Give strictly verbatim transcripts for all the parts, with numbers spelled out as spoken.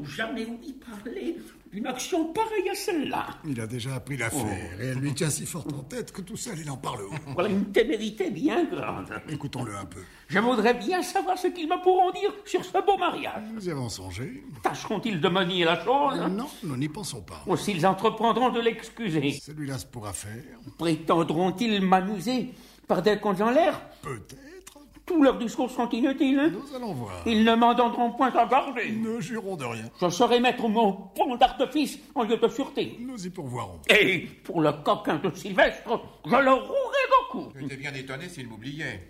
jamais ouï parler d'une action pareille à celle-là. Il a déjà appris l'affaire, oh. et elle lui tient si fort en tête que tout seul, il en parle haut. Voilà une témérité bien grande. Écoutons-le un peu. Je voudrais bien savoir ce qu'ils me pourront dire sur ce beau mariage. Nous y avons songé. Tâcheront-ils de me nier la chose? Non, nous n'y pensons pas. Ou s'ils entreprendront de l'excuser? Celui-là se pourra faire. Prétendront-ils m'amuser par des contes en l'air? Peut-être. Tous leurs discours seront inutiles. Nous allons voir. Ils ne m'en donneront point à garder. Ne jurons de rien. Je saurai mettre mon pont d'artifice en lieu de sûreté. Nous y pourvoirons. Et pour le coquin de Sylvestre, je le rouerai beaucoup. J'étais bien étonné s'il m'oubliait.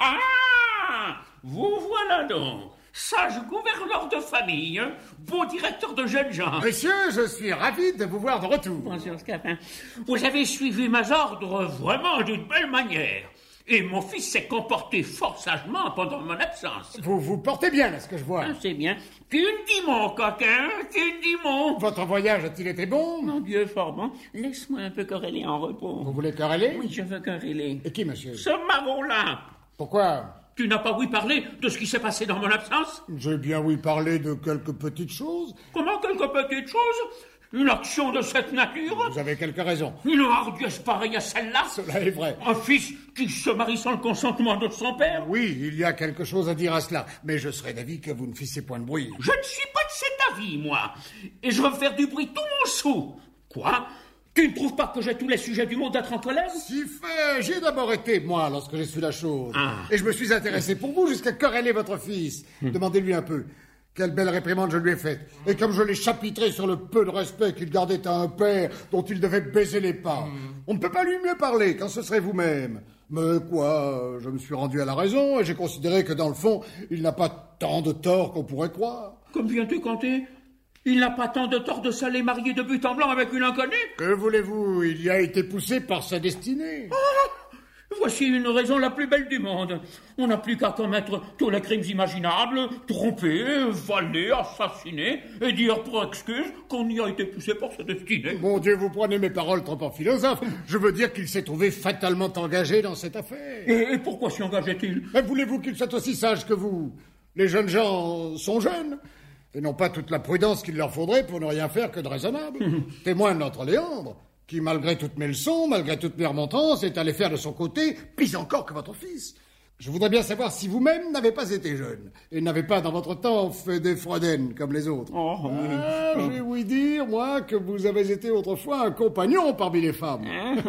Ah! Vous voilà donc. Sage gouverneur de famille, beau directeur de jeunes gens. Monsieur, je suis ravi de vous voir de retour. Monsieur Scapin, vous avez suivi mes ordres vraiment d'une belle manière. Et mon fils s'est comporté fort sagement pendant mon absence. Vous vous portez bien, là, ce que je vois. Ah, c'est bien. Tu ne dis mon coquin, tu ne dis mon. Votre voyage a-t-il été bon? Mon Dieu, fort bon. Laisse-moi un peu quereller en repos. Vous voulez quereller? Oui, je veux quereller. Et qui, monsieur? Ce marron-là. Pourquoi? Tu n'as pas ouï parler de ce qui s'est passé dans mon absence? J'ai bien ouï parler de quelques petites choses. Comment quelques petites choses? Une action de cette nature? Vous avez quelques raisons. Une hardiesse pareille à celle-là? Cela est vrai. Un fils qui se marie sans le consentement de son père? Oui, il y a quelque chose à dire à cela. Mais je serais d'avis que vous ne fissiez point de bruit. Je ne suis pas de cet avis, moi. Et je veux faire du bruit tout mon sou. Quoi? Tu ne trouves pas que j'ai tous les sujets du monde à être en colère? Si fait. J'y ai d'abord été, moi, lorsque j'ai su la chose. Ah. Et je me suis intéressé pour vous jusqu'à quereller votre fils. Hum. Demandez-lui un peu. Quelle belle réprimande je lui ai faite. Et comme je l'ai chapitré sur le peu de respect qu'il gardait à un père dont il devait baiser les pas. Mmh. On ne peut pas lui mieux parler quand ce serait vous-même. Mais quoi, je me suis rendu à la raison et j'ai considéré que dans le fond, il n'a pas tant de tort qu'on pourrait croire. Comme viens-tu compter? Il n'a pas tant de tort de s'aller marier de but en blanc avec une inconnue? Que voulez-vous? Il y a été poussé par sa destinée. Ah! Voici une raison la plus belle du monde. On n'a plus qu'à commettre tous les crimes imaginables, tromper, voler, assassiner, et dire pour excuse qu'on y a été poussé par sa destinée. Mon Dieu, vous prenez mes paroles trop en philosophe. Je veux dire qu'il s'est trouvé fatalement engagé dans cette affaire. Et, et pourquoi s'y engageait-il? Voulez-vous qu'il soit aussi sage que vous? Les jeunes gens sont jeunes, et n'ont pas toute la prudence qu'il leur faudrait pour ne rien faire que de raisonnable. Témoin de notre Léandre, qui, malgré toutes mes leçons, malgré toutes mes remontrances, est allé faire de son côté, pis encore que votre fils. Je voudrais bien savoir si vous-même n'avez pas été jeune, et n'avez pas, dans votre temps, fait des fredaines comme les autres. Oh, oui. Ah, j'ai ouï dire, moi, que vous avez été autrefois un compagnon parmi les femmes.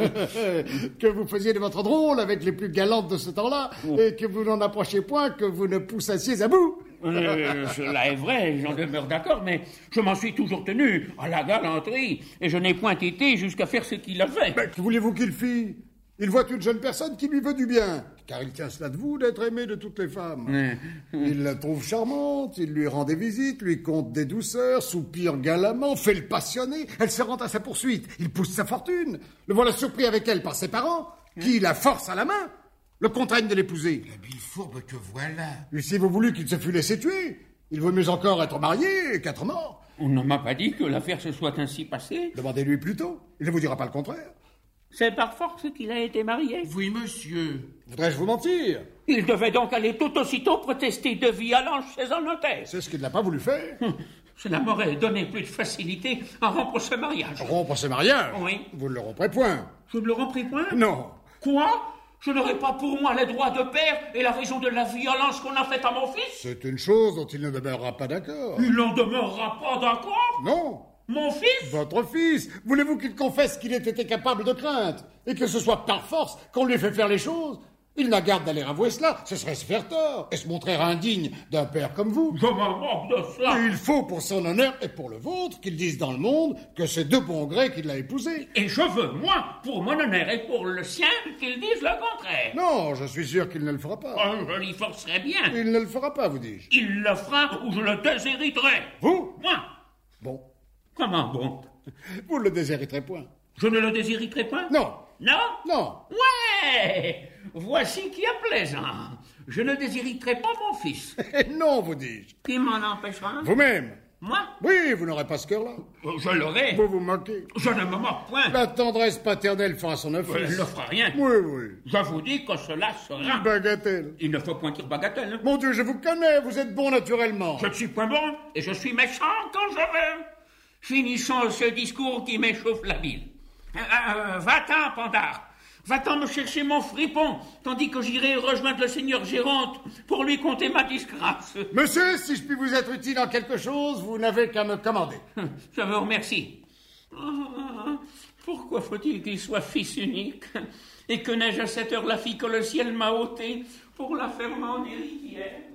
Que vous faisiez de votre drôle avec les plus galantes de ce temps-là, oh. et que vous n'en approchiez point que vous ne poussassiez à bout. Euh, cela est vrai, j'en demeure d'accord, mais je m'en suis toujours tenu à la galanterie, et je n'ai point été jusqu'à faire ce qu'il a fait. Mais que voulez-vous qu'il fît? Il voit une jeune personne qui lui veut du bien, car il tient cela de vous d'être aimé de toutes les femmes. Mmh. Il la trouve charmante, il lui rend des visites, lui conte des douceurs, soupire galamment, fait le passionner, elle se rend à sa poursuite, il pousse sa fortune, le voilà surpris avec elle par ses parents, mmh. qui la force à la main, le contraignent de l'épouser. La bille fourbe que voilà. Eussiez-vous voulu qu'il se fût laissé tuer? Il vaut mieux encore être marié qu'être mort. On ne m'a pas dit que l'affaire se soit ainsi passée. Demandez-lui plutôt, il ne vous dira pas le contraire. C'est par force qu'il a été marié? Oui, monsieur. Voudrais-je vous mentir? Il devait donc aller tout aussitôt protester de violence chez un notaire. C'est ce qu'il n'a pas voulu faire. Cela m'aurait donné plus de facilité à rompre ce mariage. Rompre ce mariage? Oui. Vous ne le romprez point. Je ne le romprai point? Non. Quoi? Je n'aurai pas pour moi les droits de père et la raison de la violence qu'on a faite à mon fils? C'est une chose dont il ne demeurera pas d'accord. Il n'en demeurera pas d'accord? Non. Mon fils? Votre fils? Voulez-vous qu'il confesse qu'il ait été capable de crainte? Et que ce soit par force qu'on lui fait faire les choses? Il n'a garde d'aller avouer cela, ce serait se faire tort, et se montrer indigne d'un père comme vous. Je m'en moque de cela. Et il faut, pour son honneur et pour le vôtre, qu'il dise dans le monde que c'est de bon gré qu'il l'a épousée. Et je veux, moi, pour mon honneur et pour le sien, qu'il dise le contraire. Non, je suis sûr qu'il ne le fera pas. Oh, je l'y forcerai bien. Il ne le fera pas, vous dis-je. Il le fera ou je le déshériterai. Vous? Moi. Bon. Comment bon? Vous ne le déshériterez point. Je ne le déshériterai point? Non. Non? Non. Ouais! Voici qui est plaisant. Je ne déshériterai pas mon fils. Non, vous dis-je. Qui m'en empêchera? Vous-même. Moi? Oui, vous n'aurez pas ce cœur-là. Je l'aurai. Vous vous moquez. Je ne me moque point. La tendresse paternelle fera son Elle office. ne fera rien. Oui, oui. Je vous dis que cela sera. Bagatelle. Il ne faut point dire bagatelle. Hein. Mon Dieu, je vous connais, vous êtes bon naturellement. Je ne suis point bon et je suis méchant quand je veux. Finissons ce discours qui m'échauffe la bile. Euh, euh, va-t'en, Pandare. Va-t'en me chercher mon fripon, tandis que j'irai rejoindre le seigneur Géronte pour lui conter ma disgrâce. Monsieur, si je puis vous être utile en quelque chose, vous n'avez qu'à me commander. Je vous remercie. Pourquoi faut-il qu'il soit fils unique et que n'ai-je à cette heure la fille que le ciel m'a ôtée pour la faire mon héritière?